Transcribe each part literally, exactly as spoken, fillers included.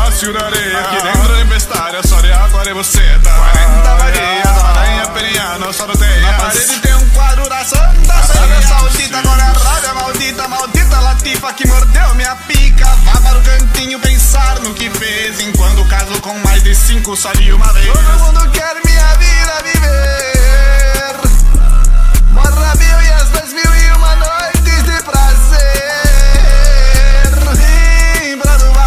fácil da areia. Aqui dentro da tempestade, só de água e buceta. Quarenta vadias, aranha peninha, não só no teia. Na parede tem um quadro da Santa Arábia Saudita. Agora é a rábia maldita, maldita latifa que mordeu minha pica. Vá para o cantinho pensar no que fez, enquanto caso com mais de cinco só de uma vez. Todo mundo quer minha vida viver. Morra mil e as dez mil e uma noites de prazer. Lembra do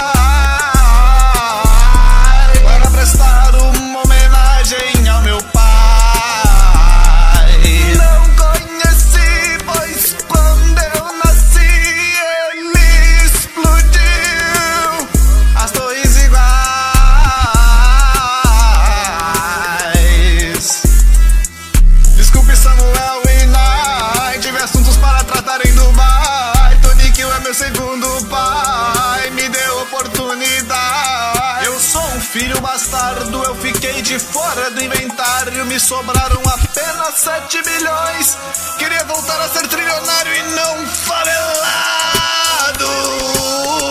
mar para prestar uma homenagem ao meu pai. Não conheci, pois quando eu nasci ele explodiu. As torres iguais. Desculpe Samuel e Nai, tive assuntos para tratar em Dubai. Tony Kill é meu segundo pai, me deu oportunidade. Eu sou um filho bastardo, eu fiquei de fora do inventário. Me sobraram apenas sete milhões. Queria voltar a ser trilionário e não favelado.